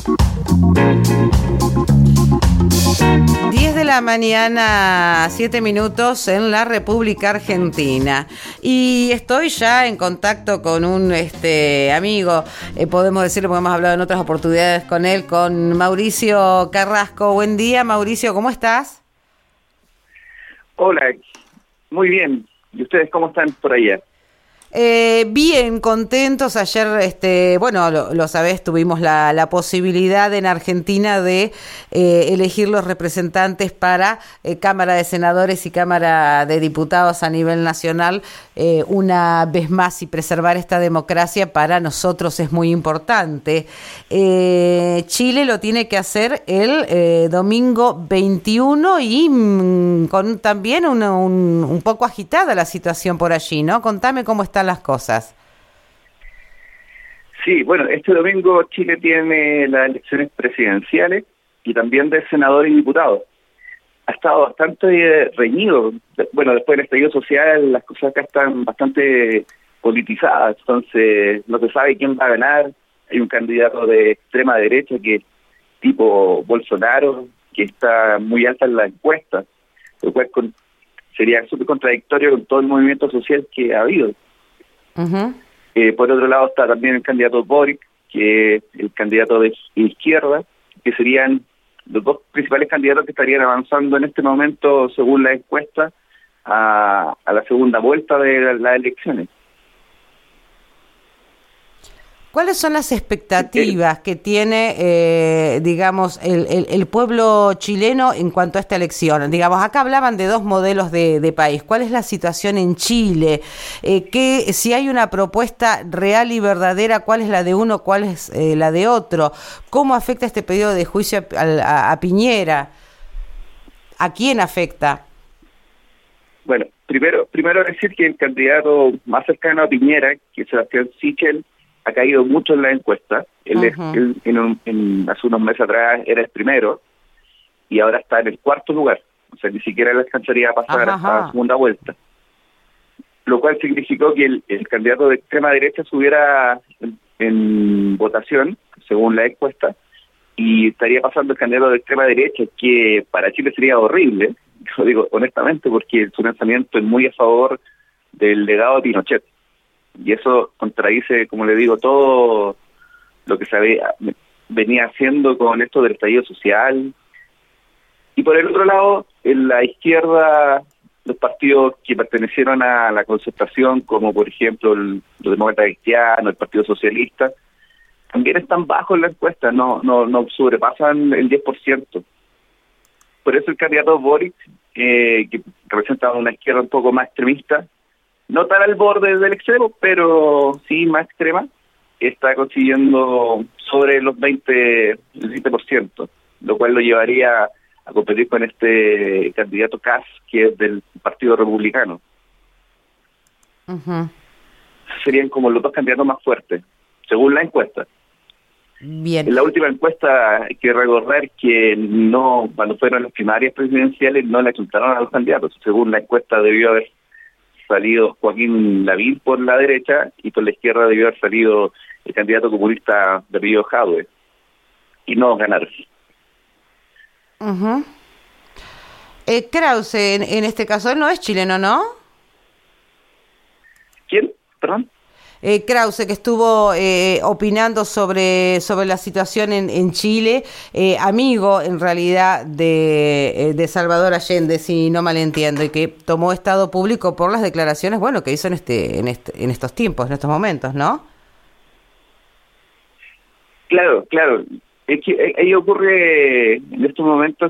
10 de la mañana, 7 minutos en la República Argentina. Y estoy ya en contacto con un amigo, podemos decirlo porque hemos hablado en otras oportunidades con él, con Mauricio Carrasco. Buen día, Mauricio, ¿cómo estás? Hola, muy bien. ¿Y ustedes cómo están por allá? Bien, contentos. Ayer, lo sabés, tuvimos la posibilidad en Argentina de elegir los representantes para Cámara de Senadores y Cámara de Diputados a nivel nacional, una vez más, y preservar esta democracia para nosotros es muy importante. Chile lo tiene que hacer el domingo 21 y con también un poco agitada la situación por allí, ¿no? Contame cómo están las cosas. Sí, bueno, este domingo Chile tiene las elecciones presidenciales y también de senadores y diputados. Ha estado bastante reñido. Bueno, después del estallido social las cosas acá están bastante politizadas, entonces no se sabe quién va a ganar. Hay un candidato de extrema derecha que es tipo Bolsonaro, que está muy alta en la encuesta, lo cual sería súper contradictorio con todo el movimiento social que ha habido. Uh-huh. Por otro lado está también el candidato Boric, que es el candidato de izquierda, que serían los dos principales candidatos que estarían avanzando en este momento, según la encuesta, a la segunda vuelta de las elecciones. ¿Cuáles son las expectativas que tiene, el pueblo chileno en cuanto a esta elección? Digamos, acá hablaban de dos modelos de país. ¿Cuál es la situación en Chile? Si hay una propuesta real y verdadera, ¿cuál es la de uno, cuál es la de otro? ¿Cómo afecta este pedido de juicio a Piñera? ¿A quién afecta? Bueno, primero decir que el candidato más cercano a Piñera, que es Sebastián Sichel, ha caído mucho en la encuesta. Él, hace unos meses atrás era el primero y ahora está en el cuarto lugar. O sea, ni siquiera le alcanzaría a pasar a la segunda vuelta. Lo cual significó que el candidato de extrema derecha subiera en votación, según la encuesta, y estaría pasando el candidato de extrema derecha, que para Chile sería horrible, lo digo honestamente, porque su lanzamiento es muy a favor del legado de Pinochet. Y eso contradice, como le digo, todo lo que se venía haciendo con esto del estallido social. Y por el otro lado, en la izquierda, los partidos que pertenecieron a la concertación, como por ejemplo los demócratas cristianos, el Partido Socialista, también están bajo en la encuesta, no sobrepasan el 10%. Por eso el candidato Boric, que representa una izquierda un poco más extremista, no tan al borde del extremo, pero sí más extrema, está consiguiendo sobre los el 20%, lo cual lo llevaría a competir con este candidato Kass, que es del Partido Republicano. Uh-huh. Serían como los dos candidatos más fuertes, según la encuesta. Bien. En la última encuesta hay que recordar que cuando fueron las primarias presidenciales no le apuntaron a los candidatos. Según la encuesta debió haber salido Joaquín Lavín por la derecha y por la izquierda debió haber salido el candidato comunista de Río Jadwe, y no ganaron. Uh-huh. Krause, en este caso, él no es chileno, ¿no? ¿Quién? Perdón. Krause, que estuvo opinando sobre la situación en Chile, amigo en realidad de Salvador Allende, si no malentiendo, y que tomó estado público por las declaraciones, que hizo en estos tiempos, en estos momentos, ¿no? Claro. Es que ahí ocurre en estos momentos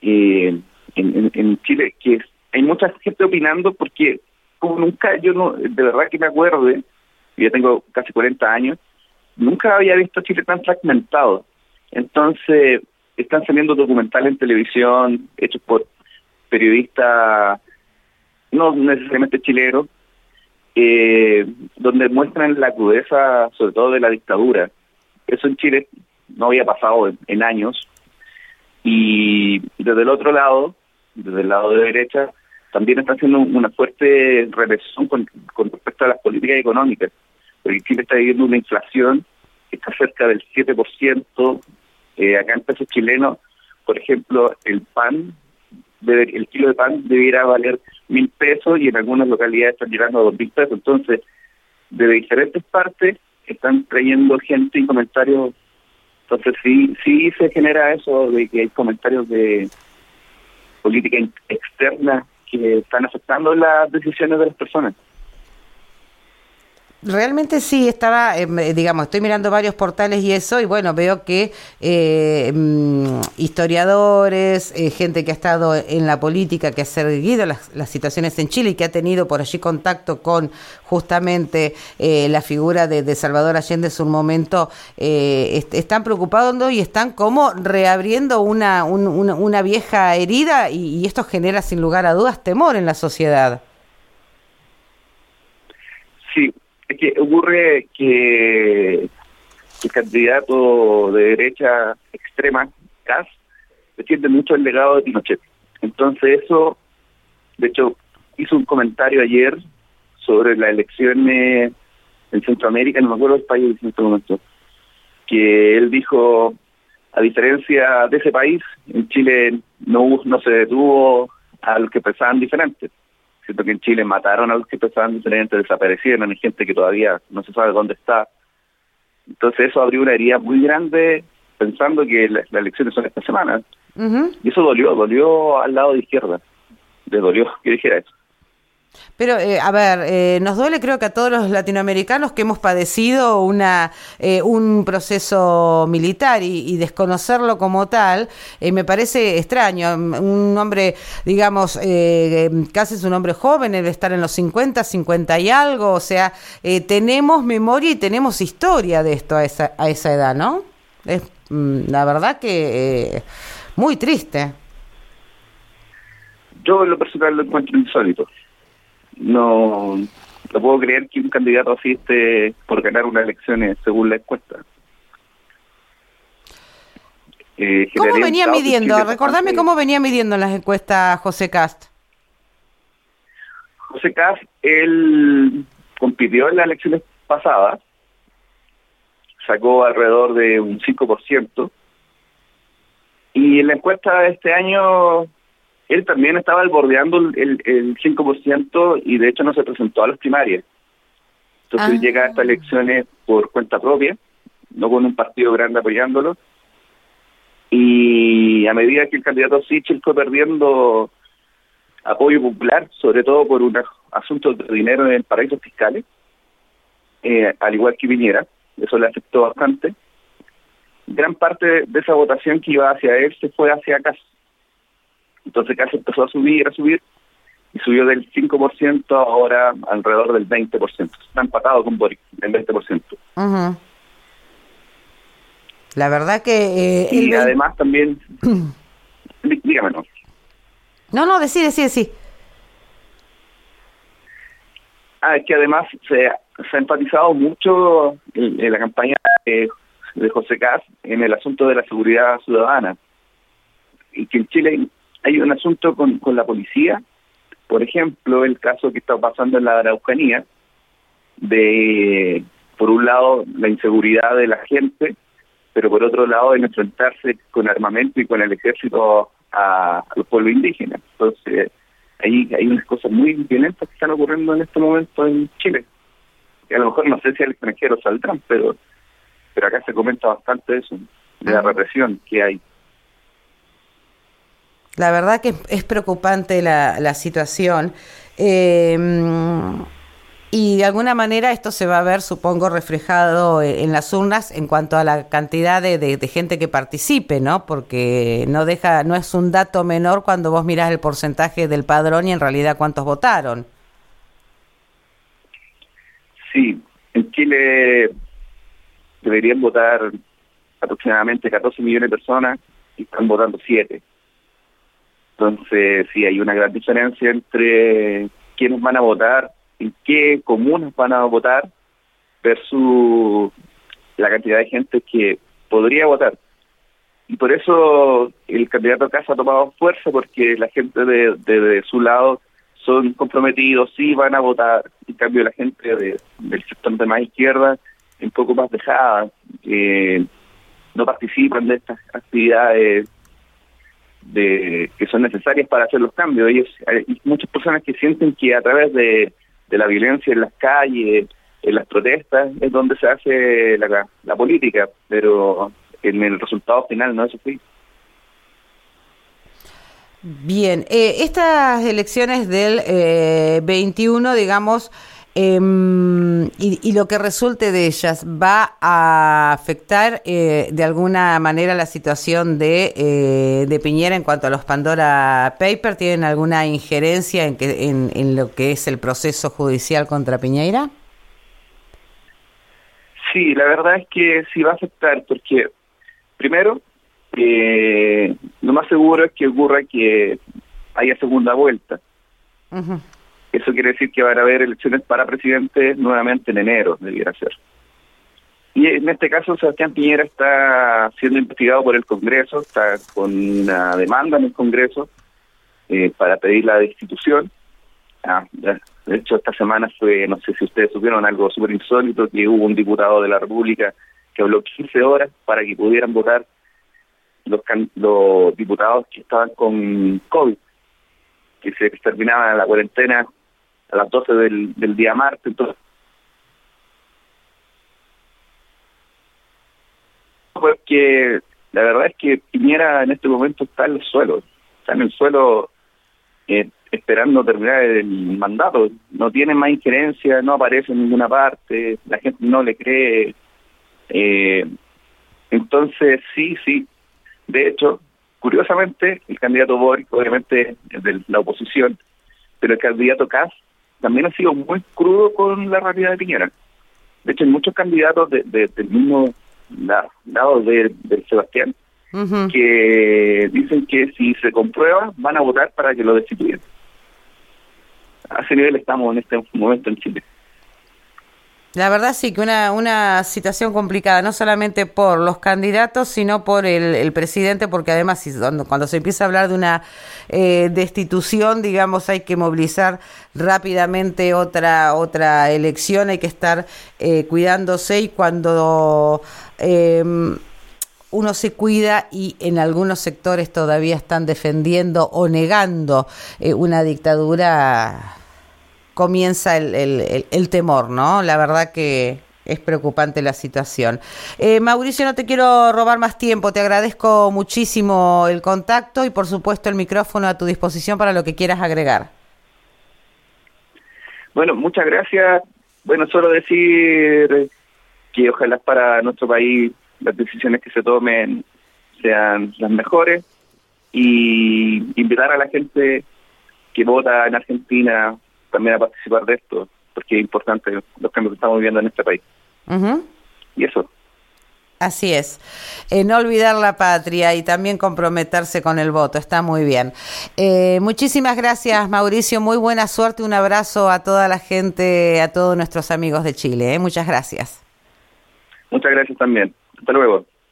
en Chile que hay mucha gente opinando, porque como nunca, yo no, de verdad que me acuerde, yo tengo casi 40 años, nunca había visto Chile tan fragmentado. Entonces, están saliendo documentales en televisión, hechos por periodistas, no necesariamente chilenos, donde muestran la crudeza, sobre todo de la dictadura. Eso en Chile no había pasado en años. Y desde el otro lado, desde el lado de derecha, también está haciendo una fuerte represión con respecto a las políticas económicas. Porque Chile está viviendo una inflación que está cerca del 7%, Acá en pesos chilenos, por ejemplo, el kilo de pan debiera valer 1.000 pesos y en algunas localidades están llegando a 2.000 pesos. Entonces, de diferentes partes están trayendo gente y comentarios. Entonces, sí se genera eso de que hay comentarios de política externa que están afectando las decisiones de las personas. Realmente sí, estaba, digamos, estoy mirando varios portales y eso, y bueno, veo que historiadores, gente que ha estado en la política, que ha seguido las situaciones en Chile y que ha tenido por allí contacto con justamente la figura de Salvador Allende en su momento, están preocupados y están como reabriendo una vieja herida y esto genera sin lugar a dudas temor en la sociedad. Sí. Es que ocurre que el candidato de derecha extrema, Kast, defiende mucho el legado de Pinochet. Entonces eso, de hecho, hizo un comentario ayer sobre las elecciones en Centroamérica, no me acuerdo del país en este momento, que él dijo, a diferencia de ese país, en Chile no se detuvo a los que pensaban diferentes. Siento que en Chile mataron a los que pensaban diferentes, desaparecieron, hay gente que todavía no se sabe dónde está. Entonces eso abrió una herida muy grande pensando que las elecciones son esta semana. Uh-huh. Y eso dolió al lado de izquierda. Le dolió que dijera eso. Pero, a ver, nos duele creo que a todos los latinoamericanos que hemos padecido un proceso militar y desconocerlo como tal, me parece extraño. Un hombre, digamos, casi es un hombre joven, debe estar en los 50 y algo, o sea, tenemos memoria y tenemos historia de esto a esa edad, ¿no? Es la verdad que muy triste. Yo en lo personal lo encuentro insólito. No puedo creer que un candidato así esté por ganar unas elecciones según la encuesta. ¿Cómo venía midiendo? Recordame cómo venía midiendo en las encuestas José Kast. José Kast, él compitió en las elecciones pasadas, sacó alrededor de un 5%, y en la encuesta de este año él también estaba bordeando el 5% y de hecho no se presentó a las primarias. Entonces llega a estas elecciones por cuenta propia, no con un partido grande apoyándolo. Y a medida que el candidato Sichel fue perdiendo apoyo popular, sobre todo por unos asuntos de dinero en paraísos fiscales, al igual que Piñera, eso le afectó bastante. Gran parte de esa votación que iba hacia él se fue hacia Kast. Entonces Kast empezó a subir, y subió del 5% ahora alrededor del 20%. Está empatado con Boric, el 20%. Uh-huh. La verdad que... y además también... dígame, ¿no? No, decí. Es que además se ha enfatizado mucho en la campaña de José Kast en el asunto de la seguridad ciudadana. Y que en Chile hay un asunto con la policía, por ejemplo, el caso que está pasando en la Araucanía, de, por un lado, la inseguridad de la gente, pero por otro lado, en enfrentarse con armamento y con el ejército a los pueblos indígenas. Entonces, ahí hay unas cosas muy violentas que están ocurriendo en este momento en Chile. Que a lo mejor no sé si al extranjero saldrán, pero acá se comenta bastante eso, de la represión que hay. La verdad que es preocupante la situación y de alguna manera esto se va a ver, supongo, reflejado en las urnas en cuanto a la cantidad de gente que participe, ¿no? Porque no es un dato menor cuando vos mirás el porcentaje del padrón y en realidad cuántos votaron. Sí, en Chile deberían votar aproximadamente 14 millones de personas y están votando 7. Entonces, sí, hay una gran diferencia entre quiénes van a votar, en qué comunas van a votar, versus la cantidad de gente que podría votar. Y por eso el candidato Kast ha tomado fuerza, porque la gente de su lado son comprometidos, sí van a votar. En cambio, la gente del sector de más izquierda es un poco más dejada. De no participan de estas actividades que son necesarias para hacer los cambios. Hay muchas personas que sienten que a través de la violencia en las calles, en las protestas, es donde se hace la política, pero en el resultado final no es así. Bien, estas elecciones del 21, digamos, y lo que resulte de ellas, ¿va a afectar de alguna manera la situación de Piñera en cuanto a los Pandora Papers? ¿Tienen alguna injerencia en lo que es el proceso judicial contra Piñera? Sí, la verdad es que sí va a afectar, porque primero, lo más seguro es que ocurra que haya segunda vuelta. Uh-huh. Eso quiere decir que van a haber elecciones para presidente nuevamente en enero, debiera ser. Y en este caso, Sebastián Piñera está siendo investigado por el Congreso, está con una demanda en el Congreso para pedir la destitución. De hecho, esta semana fue, no sé si ustedes supieron, algo súper insólito, que hubo un diputado de la República que habló 15 horas para que pudieran votar los diputados que estaban con COVID, que se terminaba la cuarentena a las 12 del día martes. Entonces, porque la verdad es que Piñera en este momento está en el suelo esperando terminar el mandato. No tiene más injerencia, no aparece en ninguna parte, la gente no le cree. Entonces, sí. De hecho, curiosamente, el candidato Boric, obviamente, es de la oposición, pero el candidato Kast también ha sido muy crudo con la realidad de Piñera. De hecho, hay muchos candidatos del mismo lado de Sebastián, uh-huh, que dicen que si se comprueba, van a votar para que lo destituyan. A ese nivel estamos en este momento en Chile. La verdad sí que una situación complicada, no solamente por los candidatos, sino por el presidente, porque además cuando se empieza a hablar de una destitución, digamos, hay que movilizar rápidamente otra elección, hay que estar cuidándose, y cuando uno se cuida y en algunos sectores todavía están defendiendo o negando una dictadura, comienza el temor, ¿no? La verdad que es preocupante la situación. Mauricio, no te quiero robar más tiempo, te agradezco muchísimo el contacto y por supuesto el micrófono a tu disposición para lo que quieras agregar. Bueno, muchas gracias. Bueno, solo decir que ojalá para nuestro país las decisiones que se tomen sean las mejores, y invitar a la gente que vota en Argentina también a participar de esto, porque es importante los cambios que estamos viviendo en este país. Uh-huh. Y eso. Así es. No olvidar la patria y también comprometerse con el voto. Está muy bien. Muchísimas gracias, Mauricio. Muy buena suerte. Un abrazo a toda la gente, a todos nuestros amigos de Chile. Muchas gracias. Muchas gracias también. Hasta luego.